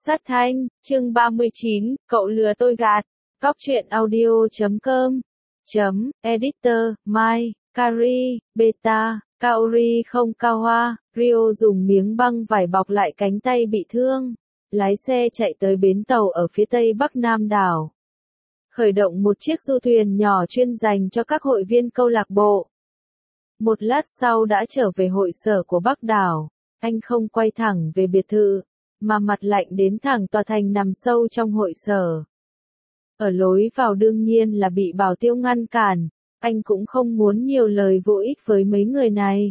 Sát thanh, chương 39, cậu lừa tôi gạt. Cóc truyện audio.com Editor, Mai, Kari, Beta, Kaori không Kawa, Rio dùng miếng băng vải bọc lại cánh tay bị thương. Lái xe chạy tới bến tàu ở phía tây bắc Nam đảo. Khởi động một chiếc du thuyền nhỏ chuyên dành cho các hội viên câu lạc bộ. Một lát sau đã trở về hội sở của Bắc đảo. Anh không quay thẳng về biệt thự, mà mặt lạnh đến thẳng tòa thành nằm sâu trong hội sở. Ở lối vào đương nhiên là bị Bảo Tiêu ngăn cản, anh cũng không muốn nhiều lời vô ích với mấy người này.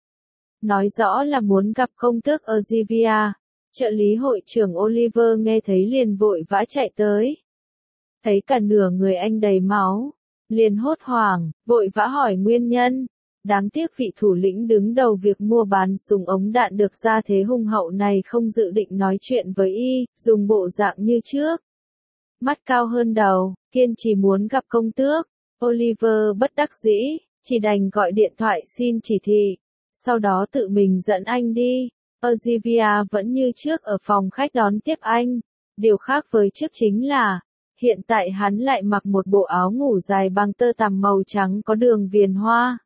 Nói rõ là muốn gặp công tước Olivia, trợ lý hội trưởng Oliver nghe thấy liền vội vã chạy tới. Thấy cả nửa người anh đầy máu, liền hốt hoảng, vội vã hỏi nguyên nhân. Đáng tiếc vị thủ lĩnh đứng đầu việc mua bán súng ống đạn được ra thế hùng hậu này không dự định nói chuyện với y, dùng bộ dạng như trước. Mắt cao hơn đầu, kiên trì muốn gặp công tước. Oliver bất đắc dĩ, chỉ đành gọi điện thoại xin chỉ thị, sau đó tự mình dẫn anh đi. Olivia vẫn như trước ở phòng khách đón tiếp anh. Điều khác với trước chính là, hiện tại hắn lại mặc một bộ áo ngủ dài bằng tơ tằm màu trắng có đường viền hoa.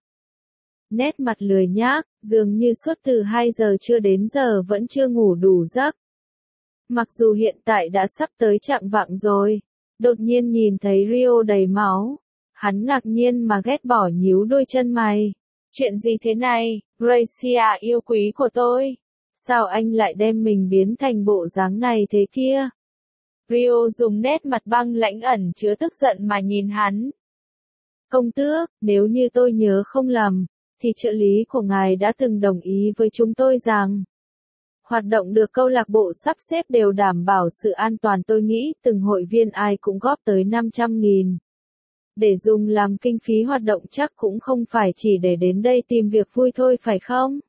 Nét mặt lười nhác, dường như suốt từ 2 giờ trưa đến giờ vẫn chưa ngủ đủ giấc. Mặc dù hiện tại đã sắp tới chạng vạng rồi, đột nhiên nhìn thấy Rio đầy máu. Hắn ngạc nhiên mà ghét bỏ nhíu đôi chân mày. Chuyện gì thế này, Gracia yêu quý của tôi? Sao anh lại đem mình biến thành bộ dáng này thế kia? Rio dùng nét mặt băng lãnh ẩn chứa tức giận mà nhìn hắn. Công tước, nếu như tôi nhớ không lầm, thì trợ lý của ngài đã từng đồng ý với chúng tôi rằng hoạt động được câu lạc bộ sắp xếp đều đảm bảo sự an toàn. Tôi nghĩ từng hội viên ai cũng góp tới 500.000. Để dùng làm kinh phí hoạt động chắc cũng không phải chỉ để đến đây tìm việc vui thôi phải không?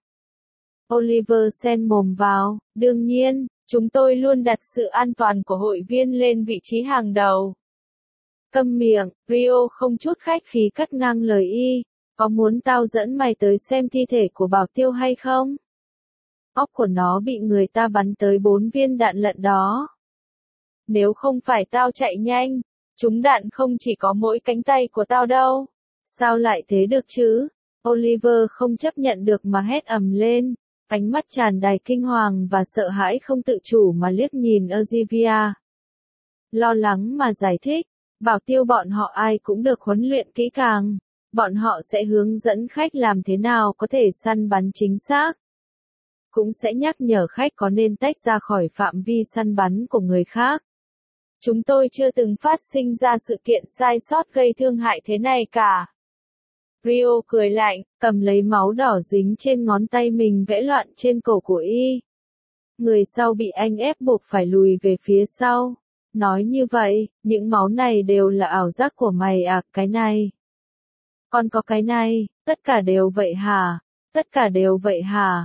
Oliver xen mồm vào, đương nhiên, chúng tôi luôn đặt sự an toàn của hội viên lên vị trí hàng đầu. Câm miệng, Rio không chút khách khí cắt ngang lời y. Có muốn tao dẫn mày tới xem thi thể của Bảo Tiêu hay không? Óc của nó bị người ta bắn tới 4 viên đạn lận đó. Nếu không phải tao chạy nhanh, trúng đạn không chỉ có mỗi cánh tay của tao đâu. Sao lại thế được chứ? Oliver không chấp nhận được mà hét ầm lên, ánh mắt tràn đầy kinh hoàng và sợ hãi không tự chủ mà liếc nhìn Olivia. Lo lắng mà giải thích, Bảo Tiêu bọn họ ai cũng được huấn luyện kỹ càng. Bọn họ sẽ hướng dẫn khách làm thế nào có thể săn bắn chính xác. Cũng sẽ nhắc nhở khách có nên tách ra khỏi phạm vi săn bắn của người khác. Chúng tôi chưa từng phát sinh ra sự kiện sai sót gây thương hại thế này cả. Rio cười lạnh, cầm lấy máu đỏ dính trên ngón tay mình vẽ loạn trên cổ của y. Người sau bị anh ép buộc phải lùi về phía sau. Nói như vậy, những máu này đều là ảo giác của mày à, cái này. Còn có cái này, tất cả đều vậy hả? Tất cả đều vậy hả?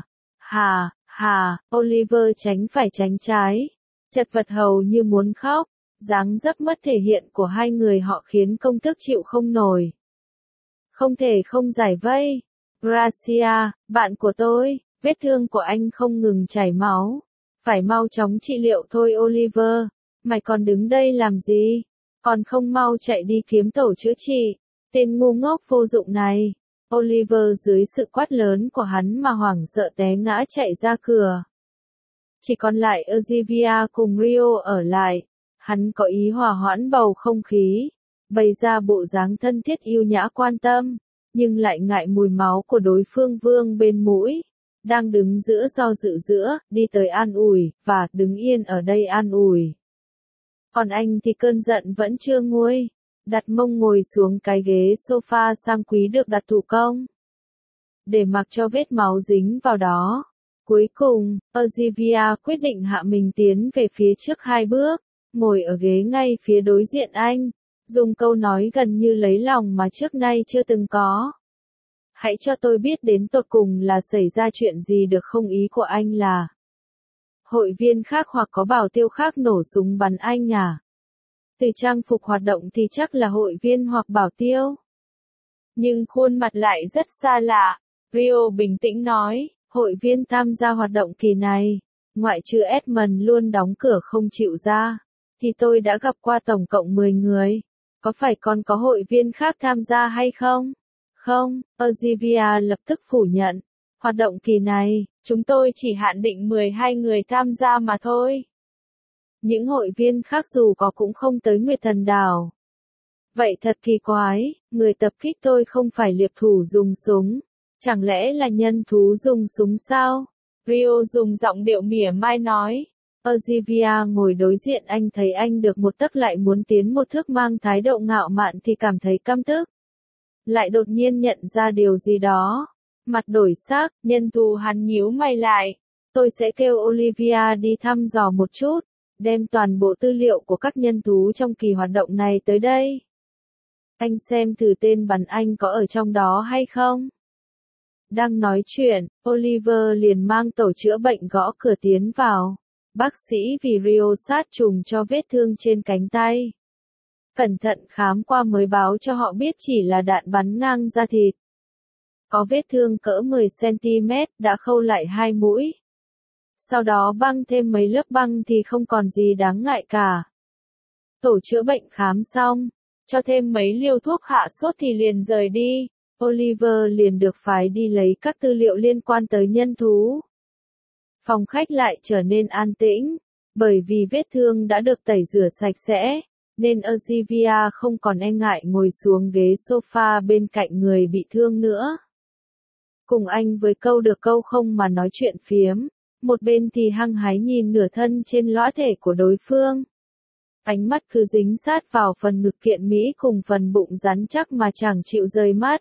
Hà, Oliver tránh phải tránh trái. Chật vật hầu như muốn khóc. Dáng dấp mất thể hiện của hai người họ khiến công tước chịu không nổi. Không thể không giải vây. Gracia, bạn của tôi, vết thương của anh không ngừng chảy máu. Phải mau chóng trị liệu thôi Oliver. Mày còn đứng đây làm gì? Còn không mau chạy đi kiếm tổ chữa trị. Tên ngu ngốc vô dụng này. Oliver dưới sự quát lớn của hắn mà hoảng sợ té ngã chạy ra cửa. Chỉ còn lại Olivia cùng Rio ở lại. Hắn có ý hòa hoãn bầu không khí, bày ra bộ dáng thân thiết yêu nhã quan tâm, nhưng lại ngại mùi máu của đối phương vương bên mũi. Đang đứng giữa do dự giữa, đi tới an ủi, và đứng yên ở đây an ủi. Còn anh thì cơn giận vẫn chưa nguôi. Đặt mông ngồi xuống cái ghế sofa sang quý được đặt thủ công. Để mặc cho vết máu dính vào đó. Cuối cùng, Olivia quyết định hạ mình tiến về phía trước 2 bước, ngồi ở ghế ngay phía đối diện anh, dùng câu nói gần như lấy lòng mà trước nay chưa từng có. Hãy cho tôi biết đến tột cùng là xảy ra chuyện gì được không? Ý của anh là hội viên khác hoặc có Bảo Tiêu khác nổ súng bắn anh à? Từ trang phục hoạt động thì chắc là hội viên hoặc Bảo Tiêu. Nhưng khuôn mặt lại rất xa lạ. Rio bình tĩnh nói, hội viên tham gia hoạt động kỳ này, ngoại trừ Edmund luôn đóng cửa không chịu ra, thì tôi đã gặp qua tổng cộng 10 người. Có phải còn có hội viên khác tham gia hay không? Không, Olivia lập tức phủ nhận. Hoạt động kỳ này, chúng tôi chỉ hạn định 12 người tham gia mà thôi. Những hội viên khác dù có cũng không tới Nguyệt Thần Đảo. Vậy thật kỳ quái, người tập kích tôi không phải liệp thủ dùng súng. Chẳng lẽ là nhân thú dùng súng sao? Rio dùng giọng điệu mỉa mai nói. Olivia ngồi đối diện anh thấy anh được một tấc lại muốn tiến một thước mang thái độ ngạo mạn thì cảm thấy căm tức. Lại đột nhiên nhận ra điều gì đó. Mặt đổi sắc, nhân thú hắn nhíu mày lại. Tôi sẽ kêu Olivia đi thăm dò một chút, đem toàn bộ tư liệu của các nhân thú trong kỳ hoạt động này tới đây. Anh xem thử tên bắn anh có ở trong đó hay không? Đang nói chuyện, Oliver liền mang tổ chữa bệnh gõ cửa tiến vào. Bác sĩ vì Rio sát trùng cho vết thương trên cánh tay. Cẩn thận khám qua mới báo cho họ biết chỉ là đạn bắn ngang da thịt. Có vết thương cỡ 10cm, đã khâu lại 2 mũi. Sau đó băng thêm mấy lớp băng thì không còn gì đáng ngại cả. Tổ chữa bệnh khám xong, cho thêm mấy liều thuốc hạ sốt thì liền rời đi. Oliver liền được phái đi lấy các tư liệu liên quan tới nhân thú. Phòng khách lại trở nên an tĩnh, bởi vì vết thương đã được tẩy rửa sạch sẽ, nên Olivia không còn e ngại ngồi xuống ghế sofa bên cạnh người bị thương nữa. Cùng anh với câu được câu không mà nói chuyện phiếm, một bên thì hăng hái nhìn nửa thân trên lõa thể của đối phương. Ánh mắt cứ dính sát vào phần ngực kiện mỹ cùng phần bụng rắn chắc mà chẳng chịu rời mắt.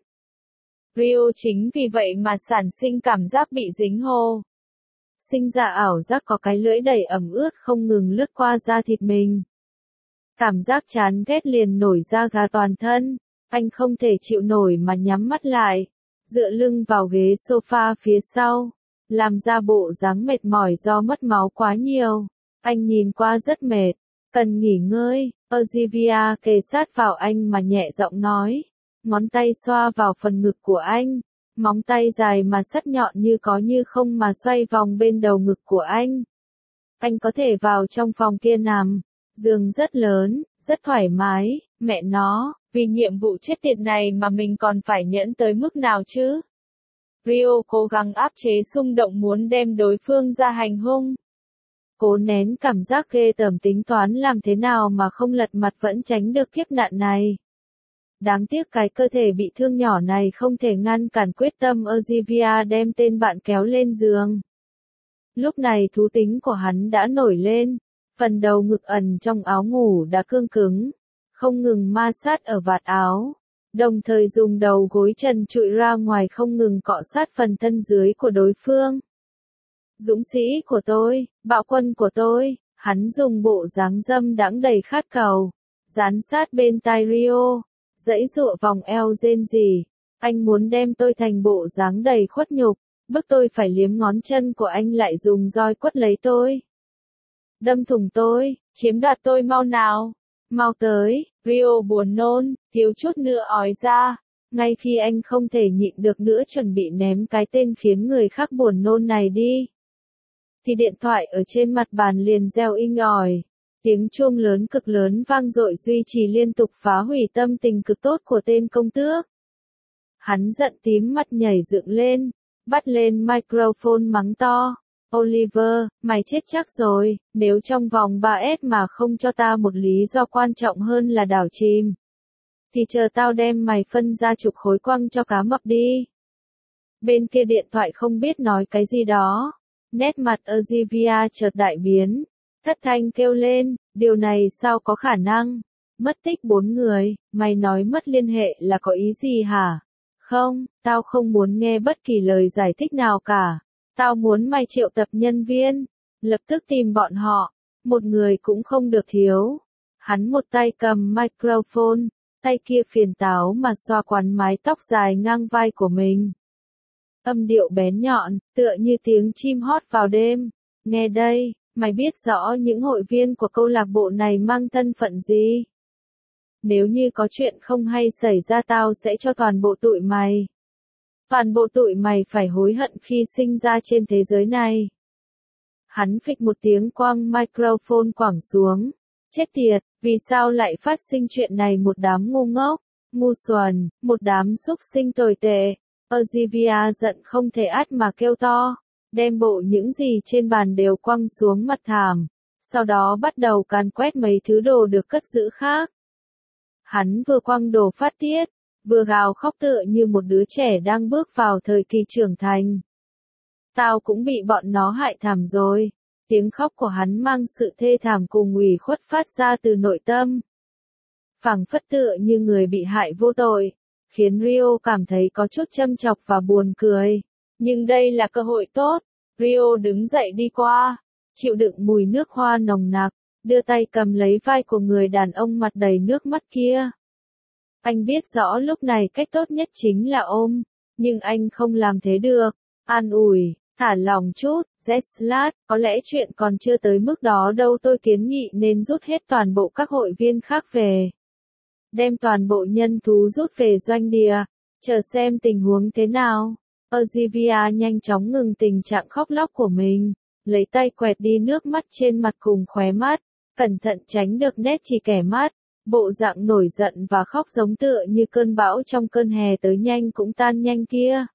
Rio chính vì vậy mà sản sinh cảm giác bị dính hô. Sinh ra ảo giác có cái lưỡi đầy ẩm ướt không ngừng lướt qua da thịt mình. Cảm giác chán ghét liền nổi da gà toàn thân, anh không thể chịu nổi mà nhắm mắt lại, dựa lưng vào ghế sofa phía sau, làm ra bộ dáng mệt mỏi do mất máu quá nhiều. Anh nhìn qua rất mệt, cần nghỉ ngơi. Olivia kề sát vào anh mà nhẹ giọng nói, ngón tay xoa vào phần ngực của anh. Móng tay dài mà sắc nhọn như có như không mà xoay vòng bên đầu ngực của anh. Anh có thể vào trong phòng kia nằm. Giường rất lớn, rất thoải mái, mẹ nó, vì nhiệm vụ chết tiệt này mà mình còn phải nhẫn tới mức nào chứ? Rio cố gắng áp chế xung động muốn đem đối phương ra hành hung. Cố nén cảm giác ghê tởm tính toán làm thế nào mà không lật mặt vẫn tránh được kiếp nạn này. Đáng tiếc cái cơ thể bị thương nhỏ này không thể ngăn cản quyết tâm Olivia đem tên bạn kéo lên giường. Lúc này thú tính của hắn đã nổi lên, phần đầu ngực ẩn trong áo ngủ đã cương cứng, không ngừng ma sát ở vạt áo, đồng thời dùng đầu gối trần trụi ra ngoài không ngừng cọ sát phần thân dưới của đối phương. Dũng sĩ của tôi, bạo quân của tôi, hắn dùng bộ dáng dâm đãng đầy khát cầu, dán sát bên tai Rio. Dãy dụa vòng eo rên rỉ, anh muốn đem tôi thành bộ dáng đầy khuất nhục, bức tôi phải liếm ngón chân của anh lại dùng roi quất lấy tôi. Đâm thủng tôi, chiếm đoạt tôi mau nào, mau tới, Rio buồn nôn, thiếu chút nữa ói ra, ngay khi anh không thể nhịn được nữa chuẩn bị ném cái tên khiến người khác buồn nôn này đi. Thì điện thoại ở trên mặt bàn liền reo inh ỏi. Tiếng chuông lớn cực lớn vang dội duy trì liên tục phá hủy tâm tình cực tốt của tên công tước. Hắn giận tím mặt nhảy dựng lên, bắt lên microphone mắng to. Oliver, mày chết chắc rồi, nếu trong vòng 3S mà không cho ta một lý do quan trọng hơn là đảo chìm. Thì chờ tao đem mày phân ra chục khối quăng cho cá mập đi. Bên kia điện thoại không biết nói cái gì đó. Nét mặt Olivia chợt đại biến. Thất thanh kêu lên, điều này sao có khả năng? Mất tích 4 người, mày nói mất liên hệ là có ý gì hả? Không, tao không muốn nghe bất kỳ lời giải thích nào cả. Tao muốn mày triệu tập nhân viên, lập tức tìm bọn họ, một người cũng không được thiếu. Hắn một tay cầm microphone, tay kia phiền táo mà xoa quắn mái tóc dài ngang vai của mình. Âm điệu bén nhọn, tựa như tiếng chim hót vào đêm. Nghe đây. Mày biết rõ những hội viên của câu lạc bộ này mang thân phận gì? Nếu như có chuyện không hay xảy ra tao sẽ cho toàn bộ tụi mày. Toàn bộ tụi mày phải hối hận khi sinh ra trên thế giới này. Hắn phịch một tiếng quăng microphone quẳng xuống. Chết tiệt, vì sao lại phát sinh chuyện này một đám ngu ngốc, ngu xuẩn, một đám xúc sinh tồi tệ. Olivia giận không thể át mà kêu to, đem bộ những gì trên bàn đều quăng xuống mặt thảm, sau đó bắt đầu càn quét mấy thứ đồ được cất giữ khác. Hắn vừa quăng đồ phát tiết, vừa gào khóc tựa như một đứa trẻ đang bước vào thời kỳ trưởng thành. Tao cũng bị bọn nó hại thảm rồi. Tiếng khóc của hắn mang sự thê thảm cùng ủy khuất phát ra từ nội tâm. Phảng phất tựa như người bị hại vô tội, khiến Rio cảm thấy có chút châm chọc và buồn cười. Nhưng đây là cơ hội tốt. Rio đứng dậy đi qua, chịu đựng mùi nước hoa nồng nặc, đưa tay cầm lấy vai của người đàn ông mặt đầy nước mắt kia. Anh biết rõ lúc này cách tốt nhất chính là ôm, nhưng anh không làm thế được. An ủi, thả lòng chút, Zslat, có lẽ chuyện còn chưa tới mức đó đâu, tôi kiến nghị nên rút hết toàn bộ các hội viên khác về. Đem toàn bộ nhân thú rút về doanh địa, chờ xem tình huống thế nào. Olivia nhanh chóng ngừng tình trạng khóc lóc của mình, lấy tay quẹt đi nước mắt trên mặt cùng khóe mắt, cẩn thận tránh được nét chỉ kẻ mắt. Bộ dạng nổi giận và khóc giống tựa như cơn bão trong cơn hè tới nhanh cũng tan nhanh kia.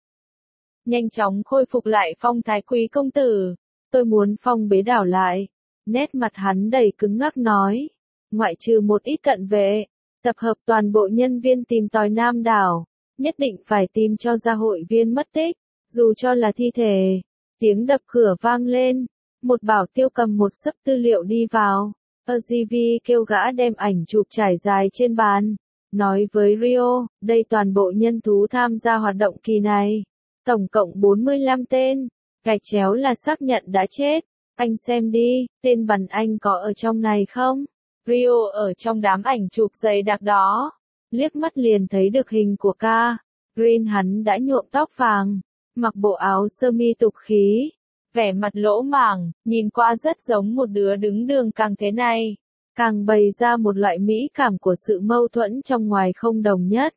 Nhanh chóng khôi phục lại phong thái quý công tử. Tôi muốn phong bế đảo lại. Nét mặt hắn đầy cứng ngắc nói. Ngoại trừ một ít cận vệ, tập hợp toàn bộ nhân viên tìm tòi Nam đảo. Nhất định phải tìm cho ra hội viên mất tích, dù cho là thi thể. Tiếng đập cửa vang lên. Một bảo tiêu cầm một xấp tư liệu đi vào. Olivia kêu gã đem ảnh chụp trải dài trên bàn. Nói với Rio, đây toàn bộ nhân thú tham gia hoạt động kỳ này. Tổng cộng 45 tên. Gạch chéo là xác nhận đã chết. Anh xem đi, tên bắn anh có ở trong này không? Rio ở trong đám ảnh chụp dày đặc đó. Liếc mắt liền thấy được hình của ca. Green, hắn đã nhuộm tóc vàng, mặc bộ áo sơ mi tục khí. Vẻ mặt lỗ mảng, nhìn qua rất giống một đứa đứng đường càng thế này. Càng bày ra một loại mỹ cảm của sự mâu thuẫn trong ngoài không đồng nhất.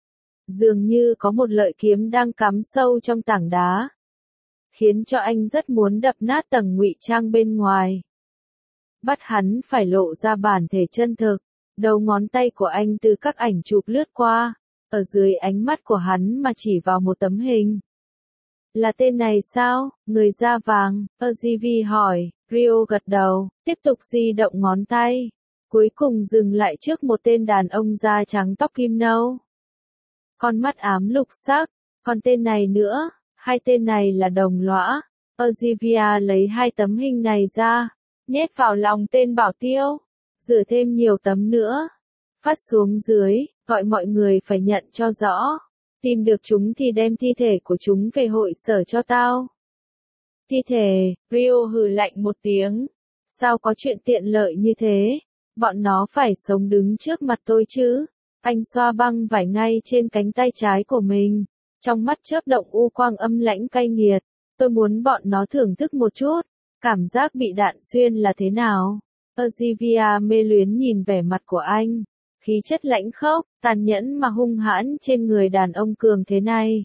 Dường như có một lợi kiếm đang cắm sâu trong tảng đá. Khiến cho anh rất muốn đập nát tầng ngụy trang bên ngoài. Bắt hắn phải lộ ra bản thể chân thực. Đầu ngón tay của anh từ các ảnh chụp lướt qua. Ở dưới ánh mắt của hắn mà chỉ vào một tấm hình. Là tên này sao? Người da vàng, Olivia hỏi. Rio gật đầu, tiếp tục di động ngón tay. Cuối cùng dừng lại trước một tên đàn ông da trắng tóc kim nâu. Con mắt ám lục sắc. Còn tên này nữa, hai tên này là đồng lõa. Olivia lấy hai tấm hình này ra, nhét vào lòng tên bảo tiêu. Rửa thêm nhiều tấm nữa. Phát xuống dưới, gọi mọi người phải nhận cho rõ. Tìm được chúng thì đem thi thể của chúng về hội sở cho tao. Thi thể, Rio hừ lạnh một tiếng. Sao có chuyện tiện lợi như thế? Bọn nó phải sống đứng trước mặt tôi chứ? Anh xoa băng vải ngay trên cánh tay trái của mình. Trong mắt chớp động u quang âm lãnh cay nghiệt. Tôi muốn bọn nó thưởng thức một chút. Cảm giác bị đạn xuyên là thế nào? Olivia mê luyến nhìn vẻ mặt của anh. Khí chất lãnh khốc, tàn nhẫn mà hung hãn trên người đàn ông cường thế này.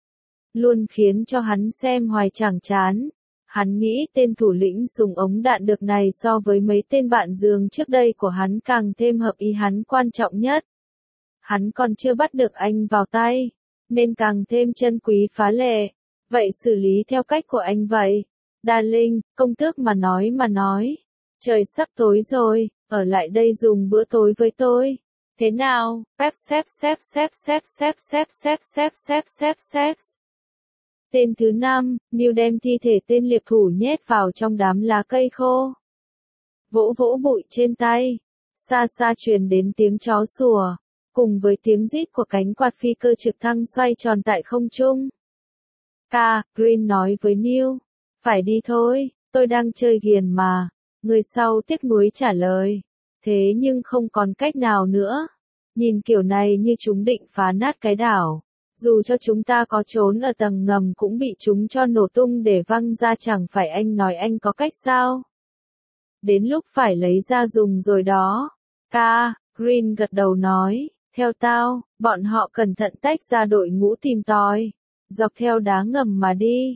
Luôn khiến cho hắn xem hoài chẳng chán. Hắn nghĩ tên thủ lĩnh dùng ống đạn được này so với mấy tên bạn giường trước đây của hắn càng thêm hợp ý hắn quan trọng nhất. Hắn còn chưa bắt được anh vào tay, nên càng thêm chân quý phá lệ. Vậy xử lý theo cách của anh vậy. Darling, công tước mà nói. Trời sắp tối rồi, ở lại đây dùng bữa tối với tôi. Thế nào? Xếp. Tên thứ 5, Neil đem thi thể tên liệp thủ nhét vào trong đám lá cây khô. Vỗ vỗ bụi trên tay. Xa xa truyền đến tiếng chó sủa, cùng với tiếng rít của cánh quạt phi cơ trực thăng xoay tròn tại không trung. Green nói với Neil. Phải đi thôi, tôi đang chơi ghiền mà. Người sau tiếc nuối trả lời. Thế nhưng không còn cách nào nữa. Nhìn kiểu này như chúng định phá nát cái đảo. Dù cho chúng ta có trốn ở tầng ngầm cũng bị chúng cho nổ tung để văng ra, chẳng phải anh nói anh có cách sao? Đến lúc phải lấy ra dùng rồi đó. Green gật đầu nói. Theo tao, bọn họ cẩn thận tách ra đội ngũ tìm tòi. Dọc theo đá ngầm mà đi.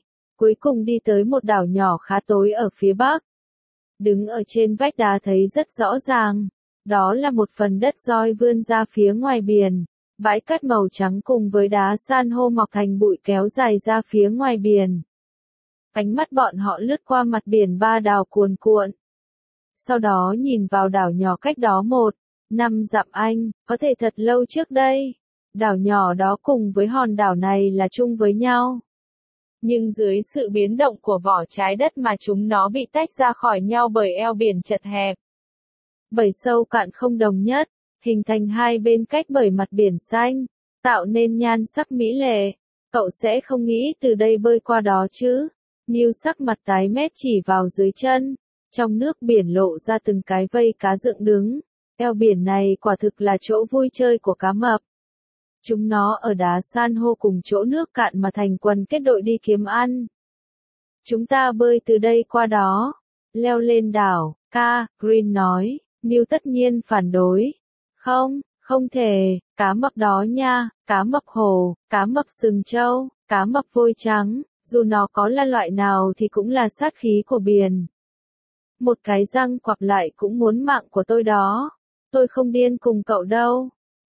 cuối cùng đi tới một đảo nhỏ khá tối ở phía bắc. Đứng ở trên vách đá thấy rất rõ ràng, đó là một phần đất roi vươn ra phía ngoài biển. Bãi cát màu trắng cùng với đá san hô mọc thành bụi kéo dài ra phía ngoài biển. Ánh mắt bọn họ lướt qua mặt biển ba đảo cuồn cuộn. Sau đó nhìn vào đảo nhỏ cách đó 1,5 dặm Anh, có thể thật lâu trước đây. Đảo nhỏ đó cùng với hòn đảo này là chung với nhau. Nhưng dưới sự biến động của vỏ trái đất mà chúng nó bị tách ra khỏi nhau bởi eo biển chật hẹp. Bởi sâu cạn không đồng nhất, hình thành hai bên cách bởi mặt biển xanh, tạo nên nhan sắc mỹ lệ. Cậu sẽ không nghĩ từ đây bơi qua đó chứ? Neil sắc mặt tái mét chỉ vào dưới chân. Trong nước biển lộ ra từng cái vây cá dựng đứng. Eo biển này quả thực là chỗ vui chơi của cá mập. Chúng nó ở đá san hô cùng chỗ nước cạn mà thành quần kết đội đi kiếm ăn. Chúng ta bơi từ đây qua đó. Leo lên đảo, Green nói. Neil tất nhiên phản đối. Không, không thể, cá mập đó nha, cá mập hồ, cá mập sừng trâu, cá mập vôi trắng, dù nó có là loại nào thì cũng là sát khí của biển. Một cái răng quặp lại cũng muốn mạng của tôi đó. Tôi không điên cùng cậu đâu.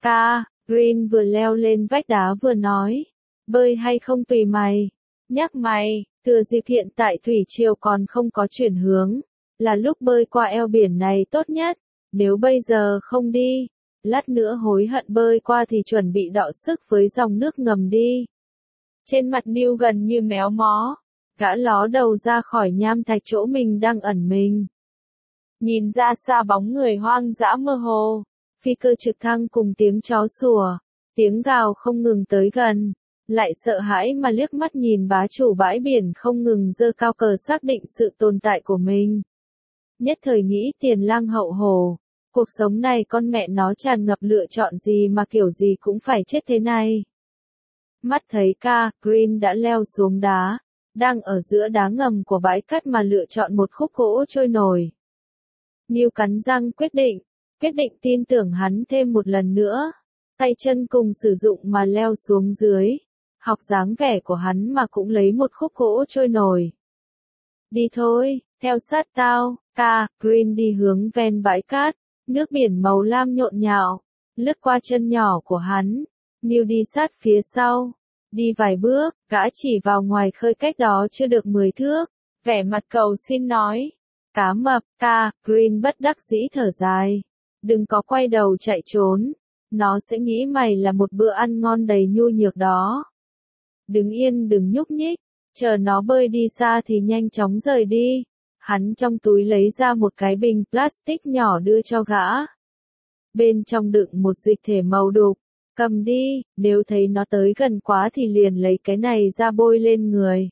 Green vừa leo lên vách đá vừa nói. Bơi hay không tùy mày. Nhắc mày, thừa dịp hiện tại thủy triều còn không có chuyển hướng. Là lúc bơi qua eo biển này tốt nhất. Nếu bây giờ không đi, lát nữa hối hận bơi qua thì chuẩn bị đọ sức với dòng nước ngầm đi. Trên mặt Neil gần như méo mó. Gã ló đầu ra khỏi nham thạch chỗ mình đang ẩn mình. Nhìn ra xa bóng người hoang dã mơ hồ. Phi cơ trực thăng cùng tiếng chó sủa, tiếng gào không ngừng tới gần. Lại sợ hãi mà liếc mắt nhìn bá chủ bãi biển không ngừng giơ cao cờ xác định sự tồn tại của mình. Nhất thời nghĩ tiền lang hậu hồ. Cuộc sống này con mẹ nó tràn ngập lựa chọn gì mà kiểu gì cũng phải chết thế này. Mắt thấy Green đã leo xuống đá, đang ở giữa đá ngầm của bãi cát mà lựa chọn một khúc gỗ trôi nổi. Neil cắn răng quyết định tin tưởng hắn thêm một lần nữa. Tay chân cùng sử dụng mà leo xuống dưới. Học dáng vẻ của hắn mà cũng lấy một khúc gỗ trôi nổi. Đi thôi, theo sát tao, Green đi hướng ven bãi cát. Nước biển màu lam nhộn nhạo, lướt qua chân nhỏ của hắn. Neil đi sát phía sau. Đi vài bước, gã chỉ vào ngoài khơi cách đó chưa được 10 thước. Vẻ mặt cầu xin nói. Cá mập, Green bất đắc dĩ thở dài. Đừng có quay đầu chạy trốn. Nó sẽ nghĩ mày là một bữa ăn ngon đầy nhu nhược đó. Đứng yên đừng nhúc nhích. Chờ nó bơi đi xa thì nhanh chóng rời đi. Hắn trong túi lấy ra một cái bình plastic nhỏ đưa cho gã. Bên trong đựng một dịch thể màu đục. Cầm đi, nếu thấy nó tới gần quá thì liền lấy cái này ra bôi lên người.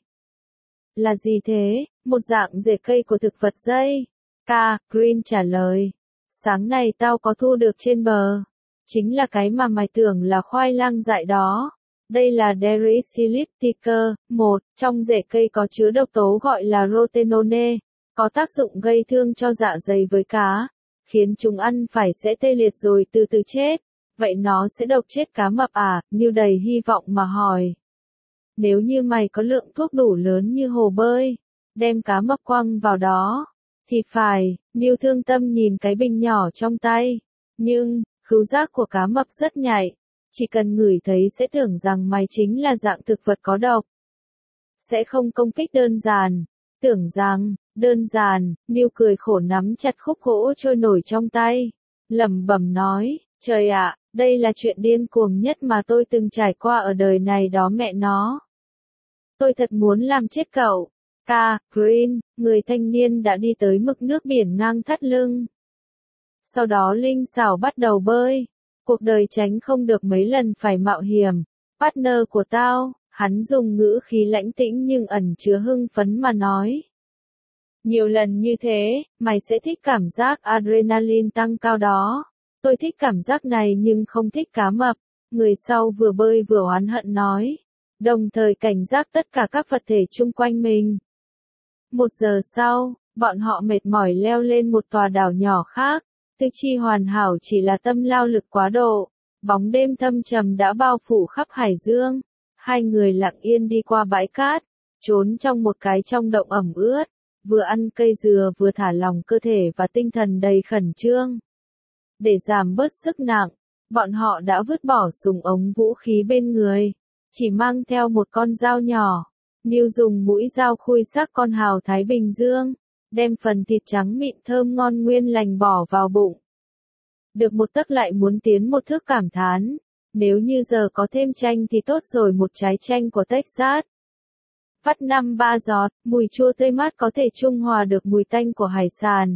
Là gì thế? Một dạng rễ cây của thực vật dây. Green trả lời. Sáng nay tao có thu được trên bờ. Chính là cái mà mày tưởng là khoai lang dại đó. Đây là Derisilyptica, trong rễ cây có chứa độc tố gọi là rotenone. Có tác dụng gây thương cho dạ dày với cá, khiến chúng ăn phải sẽ tê liệt rồi từ từ chết. Vậy nó sẽ độc chết cá mập à? Neil đầy hy vọng mà hỏi. Nếu như mày có lượng thuốc đủ lớn như hồ bơi, đem cá mập quăng vào đó, thì phải. Neil thương tâm nhìn cái bình nhỏ trong tay. Nhưng, khứu giác của cá mập rất nhạy. Chỉ cần ngửi thấy sẽ tưởng rằng mày chính là dạng thực vật có độc. Sẽ không công kích đơn giản. Tưởng rằng, đơn giản, Neil cười khổ nắm chặt khúc gỗ trôi nổi trong tay. Lẩm bẩm nói, trời ạ, đây là chuyện điên cuồng nhất mà tôi từng trải qua ở đời này đó mẹ nó. Tôi thật muốn làm chết cậu. Green, người thanh niên đã đi tới mực nước biển ngang thắt lưng. Sau đó linh xảo bắt đầu bơi. Cuộc đời tránh không được mấy lần phải mạo hiểm. Partner của tao, hắn dùng ngữ khí lãnh tĩnh nhưng ẩn chứa hưng phấn mà nói. Nhiều lần như thế, mày sẽ thích cảm giác adrenaline tăng cao đó. Tôi thích cảm giác này nhưng không thích cá mập. Người sau vừa bơi vừa oán hận nói. Đồng thời cảnh giác tất cả các vật thể chung quanh mình. 1 giờ sau, bọn họ mệt mỏi leo lên một tòa đảo nhỏ khác. Tư chi hoàn hảo chỉ là tâm lao lực quá độ. Bóng đêm thâm trầm đã bao phủ khắp hải dương. Hai người lặng yên đi qua bãi cát. trốn trong một cái trong động ẩm ướt, vừa ăn cây dừa vừa thả lỏng cơ thể và tinh thần đầy khẩn trương. Để giảm bớt sức nặng, bọn họ đã vứt bỏ súng ống vũ khí bên người, chỉ mang theo một con dao nhỏ. Neil dùng mũi dao khui xác con hào Thái Bình Dương, đem phần thịt trắng mịn thơm ngon nguyên lành bỏ vào bụng. Được một tấc lại muốn tiến một thước cảm thán, nếu như giờ có thêm chanh thì tốt rồi, một trái chanh của Texas. Vắt 5-3 giọt, mùi chua tươi mát có thể trung hòa được mùi tanh của hải sản.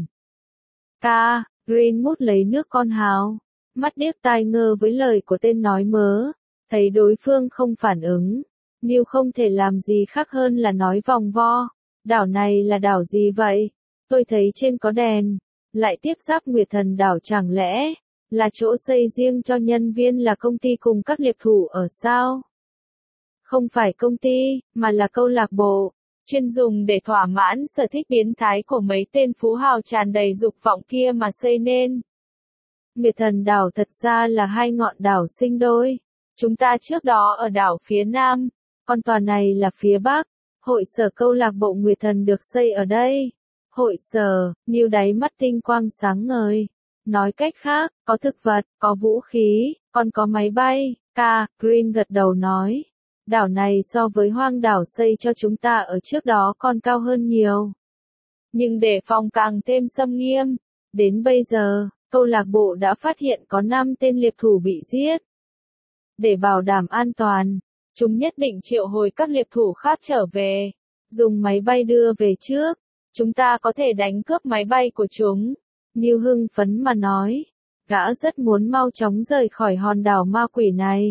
Green mút lấy nước con hào, mắt điếc tai ngơ với lời của tên nói mớ, thấy đối phương không phản ứng. Neil không thể làm gì khác hơn là nói vòng vo, đảo này là đảo gì vậy? Tôi thấy trên có đèn, lại tiếp giáp Nguyệt Thần đảo, chẳng lẽ là chỗ xây riêng cho nhân viên là công ty cùng các liệp thủ ở sao? Không phải công ty, mà là câu lạc bộ, chuyên dùng để thỏa mãn sở thích biến thái của mấy tên phú hào tràn đầy dục vọng kia mà xây nên. Nguyệt Thần đảo thật ra là hai ngọn đảo sinh đôi. Chúng ta trước đó ở đảo phía Nam, còn tòa này là phía Bắc. Hội sở câu lạc bộ Nguyệt Thần được xây ở đây. Hội sở, Neil đáy mắt tinh quang sáng ngời. Nói cách khác, có thực vật, có vũ khí, còn có máy bay. Green gật đầu nói. Đảo này so với hoang đảo xây cho chúng ta ở trước đó còn cao hơn nhiều. Nhưng đề phòng càng thêm xâm nghiêm. Đến bây giờ, câu lạc bộ đã phát hiện có 5 tên liệp thủ bị giết. Để bảo đảm an toàn, chúng nhất định triệu hồi các liệp thủ khác trở về, dùng máy bay đưa về trước. Chúng ta có thể đánh cướp máy bay của chúng. Neil hưng phấn mà nói. Gã rất muốn mau chóng rời khỏi hòn đảo ma quỷ này.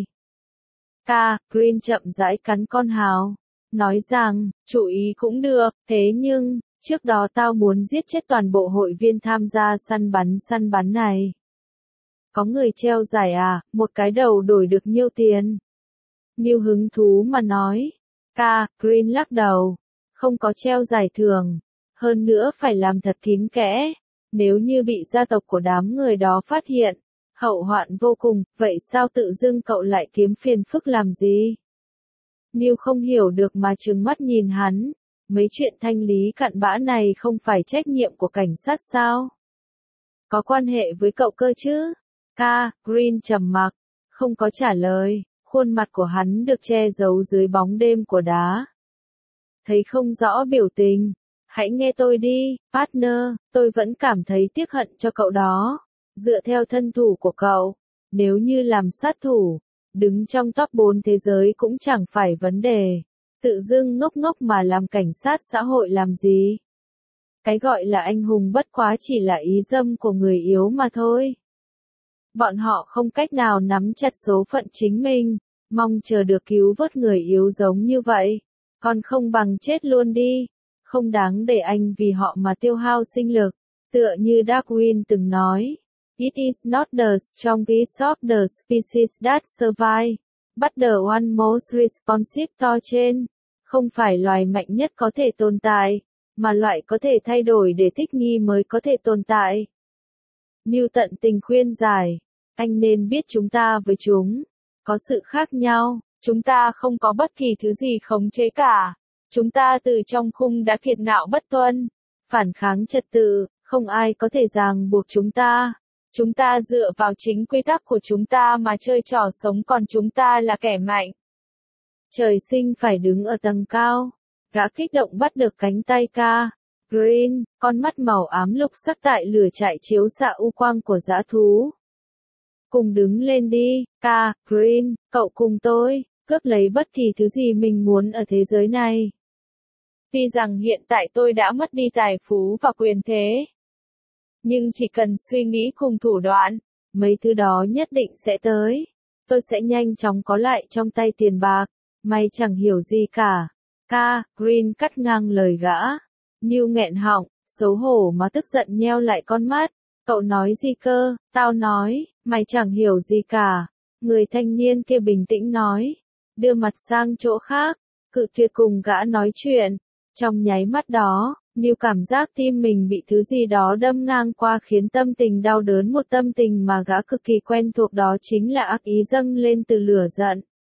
Green chậm rãi cắn con hào, nói rằng, chủ ý cũng được, thế nhưng, trước đó tao muốn giết chết toàn bộ hội viên tham gia săn bắn này. Có người treo giải à, một cái đầu đổi được nhiêu tiền? Neil hứng thú mà nói. Green lắc đầu, không có treo giải thưởng, hơn nữa phải làm thật kín kẽ, nếu như bị gia tộc của đám người đó phát hiện, hậu hoạn vô cùng, vậy sao tự dưng cậu lại kiếm phiền phức làm gì? Neil không hiểu được mà trừng mắt nhìn hắn, mấy chuyện thanh lý cặn bã này không phải trách nhiệm của cảnh sát sao? Có quan hệ với cậu cơ chứ? Green trầm mặc, không có trả lời, khuôn mặt của hắn được che giấu dưới bóng đêm của đá. Thấy không rõ biểu tình, hãy nghe tôi đi, partner, tôi vẫn cảm thấy tiếc hận cho cậu đó. Dựa theo thân thủ của cậu, nếu như làm sát thủ, đứng trong top 4 thế giới cũng chẳng phải vấn đề. Tự dưng ngốc ngốc mà làm cảnh sát xã hội làm gì? Cái gọi là anh hùng bất quá chỉ là ý dâm của người yếu mà thôi. Bọn họ không cách nào nắm chặt số phận chính mình, mong chờ được cứu vớt người yếu giống như vậy. Còn không bằng chết luôn đi, không đáng để anh vì họ mà tiêu hao sinh lực. Tựa như Darwin từng nói. It is not the strongest of the species that survive, but the one most responsive to change. Không phải loài mạnh nhất có thể tồn tại, mà loại có thể thay đổi để thích nghi mới có thể tồn tại. Neil tận tình khuyên giải, anh nên biết chúng ta với chúng có sự khác nhau, chúng ta không có bất kỳ thứ gì khống chế cả. Chúng ta từ trong khung đã kiệt ngạo bất tuân, phản kháng trật tự, không ai có thể ràng buộc chúng ta. Chúng ta dựa vào chính quy tắc của chúng ta mà chơi trò sống, còn chúng ta là kẻ mạnh. Trời sinh phải đứng ở tầng cao. Gã kích động bắt được cánh tay Green, con mắt màu ám lục sắc tại lửa trại chiếu xạ u quang của dã thú. Cùng đứng lên đi, Green, cậu cùng tôi, cướp lấy bất kỳ thứ gì mình muốn ở thế giới này. Tuy rằng hiện tại tôi đã mất đi tài phú và quyền thế, nhưng chỉ cần suy nghĩ cùng thủ đoạn, mấy thứ đó nhất định sẽ tới. Tôi sẽ nhanh chóng có lại trong tay tiền bạc. Mày chẳng hiểu gì cả. Green cắt ngang lời gã. Neil nghẹn họng, xấu hổ mà tức giận nheo lại con mắt. Cậu nói gì cơ? Tao nói, mày chẳng hiểu gì cả. Người thanh niên kia bình tĩnh nói. Đưa mặt sang chỗ khác, cự tuyệt cùng gã nói chuyện. Trong nháy mắt đó, Neil cảm giác tim mình bị thứ gì đó đâm ngang qua khiến tâm tình đau đớn, một tâm tình mà gã cực kỳ quen thuộc, đó chính là ác ý dâng lên từ lửa giận.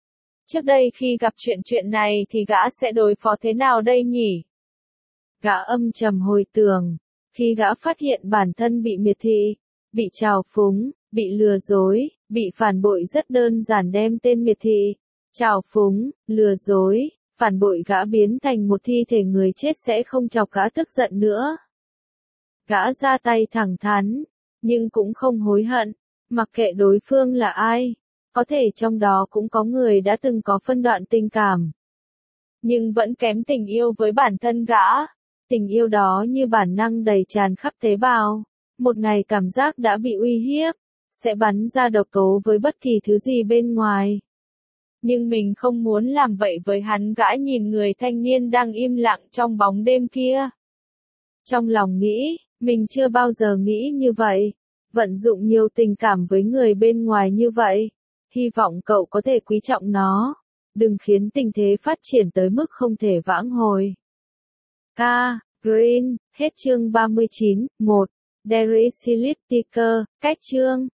Trước đây khi gặp chuyện này thì gã sẽ đối phó thế nào đây nhỉ? Gã âm trầm hồi tưởng, khi gã phát hiện bản thân bị miệt thị, bị trào phúng, bị lừa dối, bị phản bội rất đơn giản đem tên miệt thị, trào phúng, lừa dối, phản bội gã biến thành một thi thể người chết sẽ không chọc gã tức giận nữa. Gã ra tay thẳng thắn, nhưng cũng không hối hận, mặc kệ đối phương là ai, có thể trong đó cũng có người đã từng có phân đoạn tình cảm. Nhưng vẫn kém tình yêu với bản thân gã, tình yêu đó như bản năng đầy tràn khắp tế bào, một ngày cảm giác đã bị uy hiếp, sẽ bắn ra độc tố với bất kỳ thứ gì bên ngoài. Nhưng mình không muốn làm vậy với hắn. Gã nhìn người thanh niên đang im lặng trong bóng đêm kia. Trong lòng nghĩ, mình chưa bao giờ nghĩ như vậy, vận dụng nhiều tình cảm với người bên ngoài như vậy. Hy vọng cậu có thể quý trọng nó, đừng khiến tình thế phát triển tới mức không thể vãn hồi. K. Green, hết chương 39, 1. Derry Silip Ticker, cách chương.